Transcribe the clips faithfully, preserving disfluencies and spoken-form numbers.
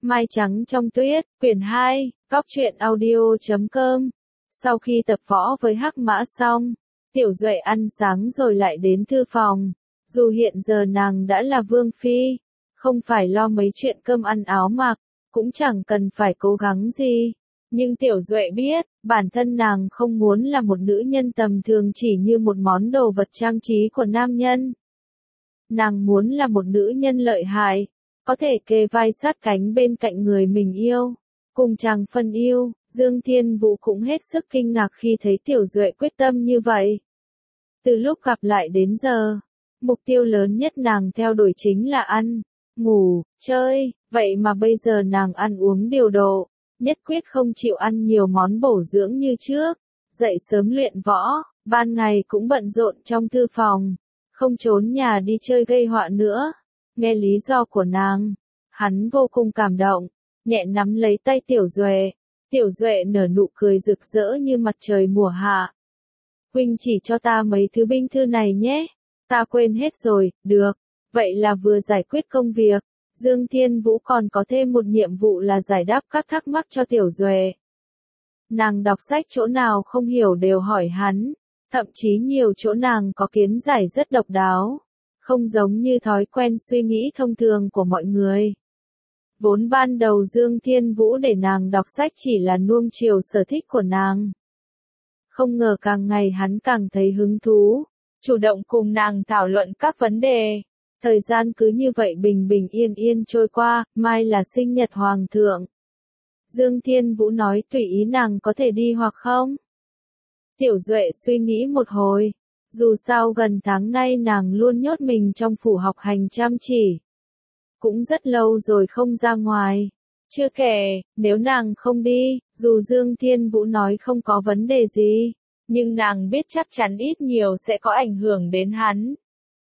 Mai trắng trong tuyết, quyển hai, cóc truyện audio chấm com. Sau khi tập võ với Hắc Mã xong, Tiểu Duệ ăn sáng rồi lại đến thư phòng. Dù hiện giờ nàng đã là vương phi, không phải lo mấy chuyện cơm ăn áo mặc, cũng chẳng cần phải cố gắng gì. Nhưng Tiểu Duệ biết, bản thân nàng không muốn là một nữ nhân tầm thường chỉ như một món đồ vật trang trí của nam nhân. Nàng muốn là một nữ nhân lợi hại, có thể kề vai sát cánh bên cạnh người mình yêu, cùng chàng phân yêu. Dương Thiên Vũ cũng hết sức kinh ngạc khi thấy Tiểu Duệ quyết tâm như vậy. Từ lúc gặp lại đến giờ, mục tiêu lớn nhất nàng theo đuổi chính là ăn, ngủ, chơi, vậy mà bây giờ nàng ăn uống điều độ, nhất quyết không chịu ăn nhiều món bổ dưỡng như trước, dậy sớm luyện võ, ban ngày cũng bận rộn trong thư phòng, không trốn nhà đi chơi gây họa nữa. Nghe lý do của nàng, hắn vô cùng cảm động, nhẹ nắm lấy tay Tiểu Duệ. Tiểu Duệ nở nụ cười rực rỡ như mặt trời mùa hạ. Huynh chỉ cho ta mấy thứ binh thư này nhé. Ta quên hết rồi, được. Vậy là vừa giải quyết công việc. Dương Thiên Vũ còn có thêm một nhiệm vụ là giải đáp các thắc mắc cho Tiểu Duệ. Nàng đọc sách chỗ nào không hiểu đều hỏi hắn. Thậm chí nhiều chỗ nàng có kiến giải rất độc đáo. Không giống như thói quen suy nghĩ thông thường của mọi người. Vốn ban đầu Dương Thiên Vũ để nàng đọc sách chỉ là nuông chiều sở thích của nàng. Không ngờ càng ngày hắn càng thấy hứng thú, chủ động cùng nàng thảo luận các vấn đề. Thời gian cứ như vậy bình bình yên yên trôi qua, mai là sinh nhật hoàng thượng. Dương Thiên Vũ nói tùy ý nàng có thể đi hoặc không. Tiểu Duệ suy nghĩ một hồi, dù sao gần tháng nay nàng luôn nhốt mình trong phủ học hành chăm chỉ. Cũng rất lâu rồi không ra ngoài. Chưa kể, nếu nàng không đi, dù Dương Thiên Vũ nói không có vấn đề gì, nhưng nàng biết chắc chắn ít nhiều sẽ có ảnh hưởng đến hắn.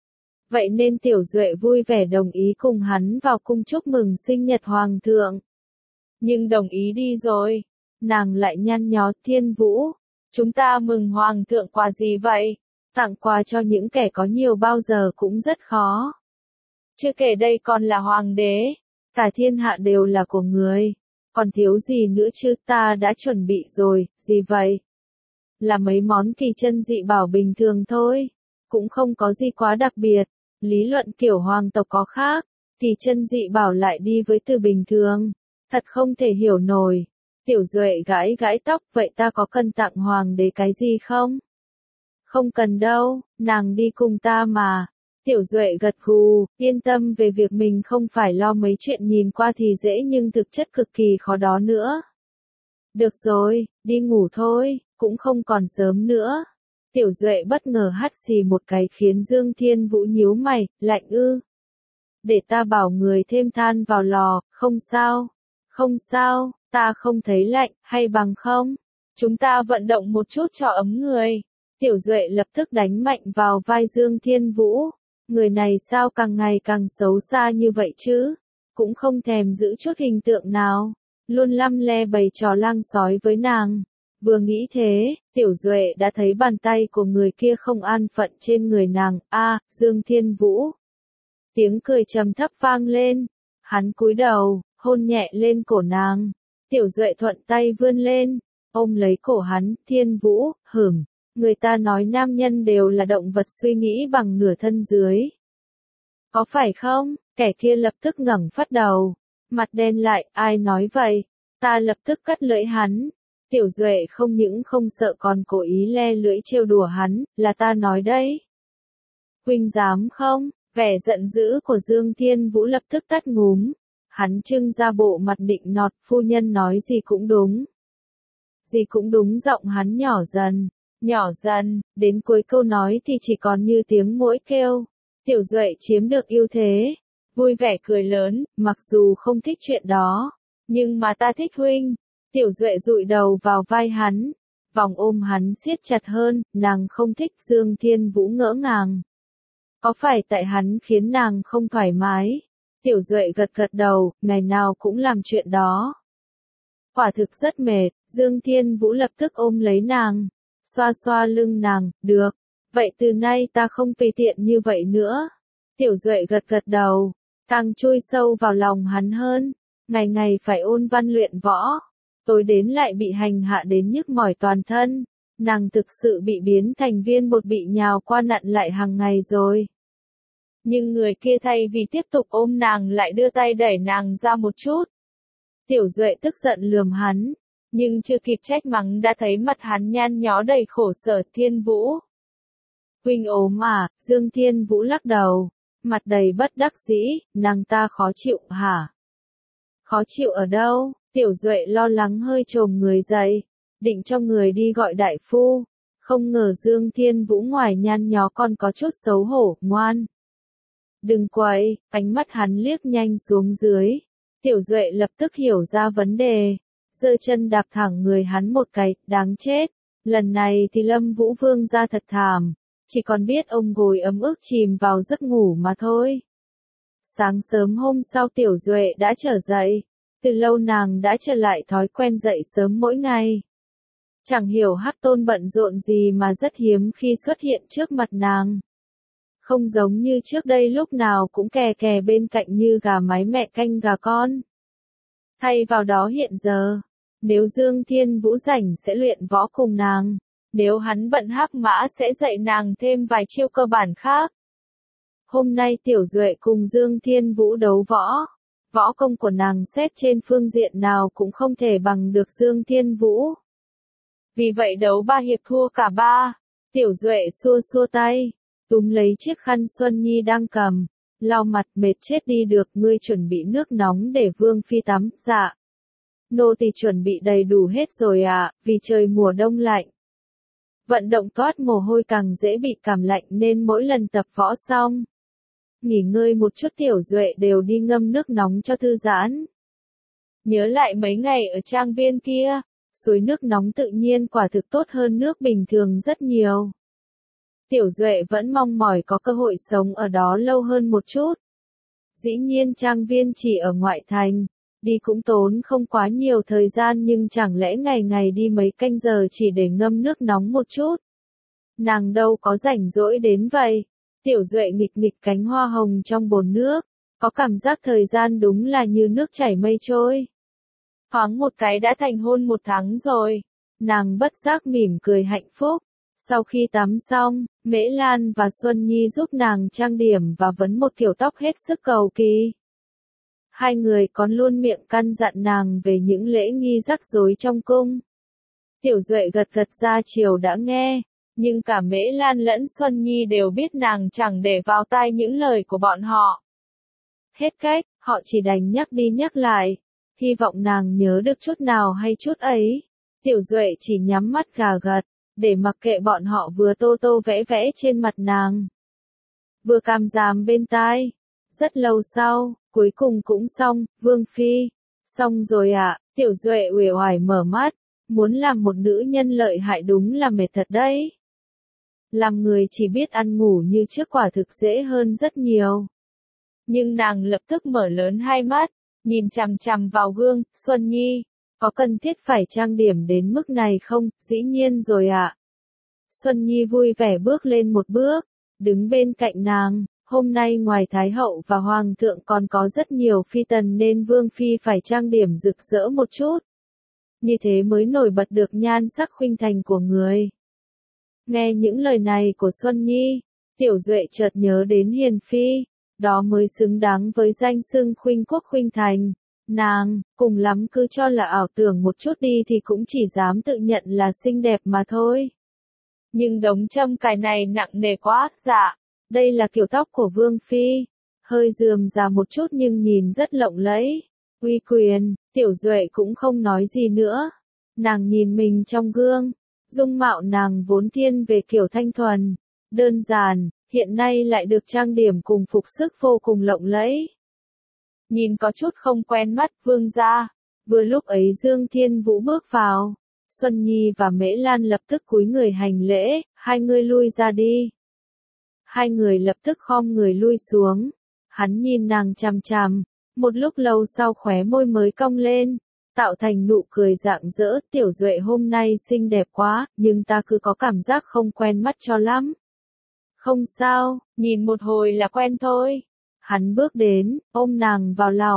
Vậy nên Tiểu Duệ vui vẻ đồng ý cùng hắn vào cung chúc mừng sinh nhật hoàng thượng. Nhưng đồng ý đi rồi, nàng lại nhăn nhó Thiên Vũ. Chúng ta mừng hoàng thượng quà gì vậy? Tặng quà cho những kẻ có nhiều bao giờ cũng rất khó. Chưa kể đây còn là hoàng đế, cả thiên hạ đều là của người, còn thiếu gì nữa chứ, ta đã chuẩn bị rồi, gì vậy? Là mấy món kỳ chân dị bảo bình thường thôi, cũng không có gì quá đặc biệt, lý luận kiểu hoàng tộc có khác, kỳ chân dị bảo lại đi với từ bình thường, thật không thể hiểu nổi. Tiểu Duệ gãi gãi tóc, vậy ta có cần tặng hoàng đế cái gì không? Không cần đâu, nàng đi cùng ta mà. Tiểu Duệ gật gù, yên tâm về việc mình không phải lo mấy chuyện nhìn qua thì dễ nhưng thực chất cực kỳ khó đó nữa. Được rồi, đi ngủ thôi, cũng không còn sớm nữa. Tiểu Duệ bất ngờ hắt xì một cái khiến Dương Thiên Vũ nhíu mày, lạnh ư. Để ta bảo người thêm than vào lò, không sao. Không sao, ta không thấy lạnh, hay bằng không? Chúng ta vận động một chút cho ấm người. Tiểu Duệ lập tức đánh mạnh vào vai Dương Thiên Vũ. Người này sao càng ngày càng xấu xa như vậy chứ? Cũng không thèm giữ chút hình tượng nào. Luôn lăm le bày trò lang sói với nàng. Vừa nghĩ thế, Tiểu Duệ đã thấy bàn tay của người kia không an phận trên người nàng. A, à, Dương Thiên Vũ. Tiếng cười trầm thấp vang lên. Hắn cúi đầu, hôn nhẹ lên cổ nàng. Tiểu Duệ thuận tay vươn lên, ôm lấy cổ hắn. Thiên Vũ, hửm. Người ta nói nam nhân đều là động vật suy nghĩ bằng nửa thân dưới. Có phải không? Kẻ kia lập tức ngẩng phát đầu. Mặt đen lại, ai nói vậy? Ta lập tức cắt lưỡi hắn. Tiểu Duệ không những không sợ còn cố ý le lưỡi trêu đùa hắn, là ta nói đấy. Huynh dám không? Vẻ giận dữ của Dương Thiên Vũ lập tức tắt ngúm. Hắn trưng ra bộ mặt nịnh nọt, phu nhân nói gì cũng đúng. Gì cũng đúng, giọng hắn nhỏ dần. Nhỏ dần, đến cuối câu nói thì chỉ còn như tiếng muỗi kêu. Tiểu Duệ chiếm được ưu thế, vui vẻ cười lớn, mặc dù không thích chuyện đó, nhưng mà ta thích huynh. Tiểu Duệ dụi đầu vào vai hắn, vòng ôm hắn siết chặt hơn, nàng không thích. Dương Thiên Vũ ngỡ ngàng. Có phải tại hắn khiến nàng không thoải mái? Tiểu Duệ gật gật đầu, ngày nào cũng làm chuyện đó. Quả thực rất mệt, Dương Thiên Vũ lập tức ôm lấy nàng. Xoa xoa lưng nàng, được. Vậy từ nay ta không tùy tiện như vậy nữa. Tiểu Duệ gật gật đầu, càng chui sâu vào lòng hắn hơn. ngày ngày phải ôn văn luyện võ, tối đến lại bị hành hạ đến nhức mỏi toàn thân, nàng thực sự bị biến thành viên bột bị nhào qua nặn lại hàng ngày rồi. Nhưng người kia thay vì tiếp tục ôm nàng lại đưa tay đẩy nàng ra một chút. Tiểu Duệ tức giận lườm hắn, nhưng chưa kịp trách mắng đã thấy mặt hắn nhăn nhó đầy khổ sở. Thiên Vũ. Huynh ốm à? Dương Thiên Vũ lắc đầu, mặt đầy bất đắc dĩ, nàng ta khó chịu hả? Khó chịu ở đâu? Tiểu Duệ lo lắng hơi chồm người dậy, định cho người đi gọi đại phu, không ngờ Dương Thiên Vũ ngoài nhăn nhó còn có chút xấu hổ. Ngoan, đừng quậy. Ánh mắt hắn liếc nhanh xuống dưới. Tiểu Duệ lập tức hiểu ra vấn đề, giơ chân đạp thẳng người hắn một cái. Đáng chết, lần này thì Lâm Vũ Vương ra thật thảm, chỉ còn biết ông gối ấm ức chìm vào giấc ngủ mà thôi. Sáng sớm hôm sau Tiểu Duệ đã trở dậy, từ lâu nàng đã trở lại thói quen dậy sớm mỗi ngày. Chẳng hiểu Hắc Tôn bận rộn gì mà rất hiếm khi xuất hiện trước mặt nàng. Không giống như trước đây lúc nào cũng kè kè bên cạnh như gà mái mẹ canh gà con. Thay vào đó hiện giờ, nếu Dương Thiên Vũ rảnh sẽ luyện võ cùng nàng, nếu hắn bận Hắc Mã sẽ dạy nàng thêm vài chiêu cơ bản khác. Hôm nay Tiểu Duệ cùng Dương Thiên Vũ đấu võ, võ công của nàng xét trên phương diện nào cũng không thể bằng được Dương Thiên Vũ. Vì vậy đấu ba hiệp thua cả ba. Tiểu Duệ xua xua tay, túm lấy chiếc khăn Xuân Nhi đang cầm, lau mặt. Mệt chết đi được, ngươi chuẩn bị nước nóng để Vương phi tắm. Dạ, nô tỳ chuẩn bị đầy đủ hết rồi ạ, à, vì trời mùa đông lạnh. Vận động toát mồ hôi càng dễ bị cảm lạnh nên mỗi lần tập võ xong, nghỉ ngơi một chút Tiểu Duệ đều đi ngâm nước nóng cho thư giãn. Nhớ lại mấy ngày ở trang viên kia, suối nước nóng tự nhiên quả thực tốt hơn nước bình thường rất nhiều. Tiểu Duệ vẫn mong mỏi có cơ hội sống ở đó lâu hơn một chút. Dĩ nhiên trang viên chỉ ở ngoại thành, đi cũng tốn không quá nhiều thời gian, nhưng chẳng lẽ ngày ngày đi mấy canh giờ chỉ để ngâm nước nóng một chút. Nàng đâu có rảnh rỗi đến vậy. Tiểu Duệ nghịch nghịch cánh hoa hồng trong bồn nước, có cảm giác thời gian đúng là như nước chảy mây trôi. Thoáng một cái đã thành hôn một tháng rồi. Nàng bất giác mỉm cười hạnh phúc. Sau khi tắm xong, Mễ Lan và Xuân Nhi giúp nàng trang điểm và vấn một kiểu tóc hết sức cầu kỳ. Hai người còn luôn miệng căn dặn nàng về những lễ nghi rắc rối trong cung. Tiểu Duệ gật gật ra chiều đã nghe, nhưng cả Mễ Lan lẫn Xuân Nhi đều biết nàng chẳng để vào tai những lời của bọn họ. Hết cách, họ chỉ đành nhắc đi nhắc lại, hy vọng nàng nhớ được chút nào hay chút ấy. Tiểu Duệ chỉ nhắm mắt gà gật, để mặc kệ bọn họ vừa tô tô vẽ vẽ trên mặt nàng, vừa càm ràm bên tai. Rất lâu sau, cuối cùng cũng xong. Vương phi, xong rồi ạ. À? Tiểu Duệ uể oải mở mắt, muốn làm một nữ nhân lợi hại đúng là mệt thật đấy. Làm người chỉ biết ăn ngủ như trước quả thực dễ hơn rất nhiều. Nhưng nàng lập tức mở lớn hai mắt, nhìn chằm chằm vào gương. Xuân Nhi, có cần thiết phải trang điểm đến mức này không? Dĩ nhiên rồi ạ. À. Xuân Nhi vui vẻ bước lên một bước, đứng bên cạnh nàng. Hôm nay ngoài Thái hậu và Hoàng thượng còn có rất nhiều phi tần nên Vương phi phải trang điểm rực rỡ một chút. Như thế mới nổi bật được nhan sắc khuynh thành của người. Nghe những lời này của Xuân Nhi, Tiểu Duệ chợt nhớ đến Hiền phi, đó mới xứng đáng với danh xưng khuynh quốc khuynh thành. Nàng, cùng lắm cứ cho là ảo tưởng một chút đi thì cũng chỉ dám tự nhận là xinh đẹp mà thôi. Nhưng đống châm cài này nặng nề quá. Dạ, đây là kiểu tóc của Vương phi, hơi rườm rà một chút nhưng nhìn rất lộng lẫy. Uy quyền. Tiểu Duệ cũng không nói gì nữa. Nàng nhìn mình trong gương, dung mạo nàng vốn thiên về kiểu thanh thuần, đơn giản, hiện nay lại được trang điểm cùng phục sức vô cùng lộng lẫy. Nhìn có chút không quen mắt. Vương gia. Vừa lúc ấy Dương Thiên Vũ bước vào, Xuân Nhi và Mễ Lan lập tức cúi người hành lễ. Hai người lui ra đi. Hai người lập tức khom người lui xuống. Hắn nhìn nàng chằm chằm, một lúc lâu sau khóe môi mới cong lên, tạo thành nụ cười rạng rỡ. Tiểu Duệ hôm nay xinh đẹp quá, nhưng ta cứ có cảm giác không quen mắt cho lắm. Không sao, nhìn một hồi là quen thôi. Hắn bước đến, ôm nàng vào lòng,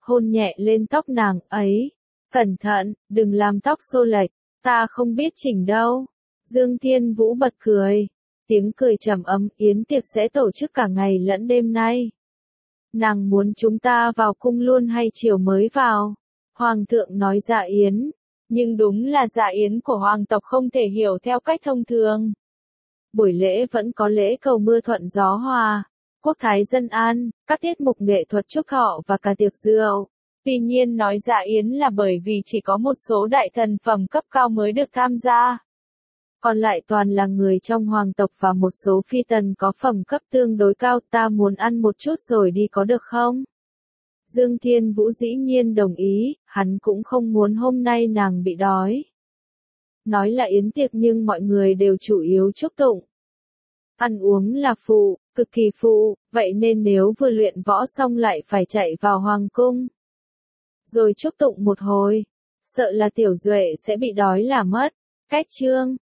hôn nhẹ lên tóc nàng ấy. Cẩn thận, đừng làm tóc xô lệch, ta không biết chỉnh đâu. Dương Thiên Vũ bật cười. Tiếng cười trầm ấm, yến tiệc sẽ tổ chức cả ngày lẫn đêm nay. Nàng muốn chúng ta vào cung luôn hay chiều mới vào? Hoàng thượng nói dạ yến. Nhưng đúng là dạ yến của hoàng tộc không thể hiểu theo cách thông thường. Buổi lễ vẫn có lễ cầu mưa thuận gió hòa, quốc thái dân an, các tiết mục nghệ thuật chúc thọ và cả tiệc rượu. Tuy nhiên nói dạ yến là bởi vì chỉ có một số đại thần phẩm cấp cao mới được tham gia. Còn lại toàn là người trong hoàng tộc và một số phi tần có phẩm cấp tương đối cao. Ta muốn ăn một chút rồi đi có được không? Dương Thiên Vũ dĩ nhiên đồng ý, hắn cũng không muốn hôm nay nàng bị đói. Nói là yến tiệc nhưng mọi người đều chủ yếu chúc tụng. Ăn uống là phụ, cực kỳ phụ, vậy nên nếu vừa luyện võ xong lại phải chạy vào hoàng cung. Rồi chúc tụng một hồi, sợ là Tiểu Duệ sẽ bị đói là mất. Cách chương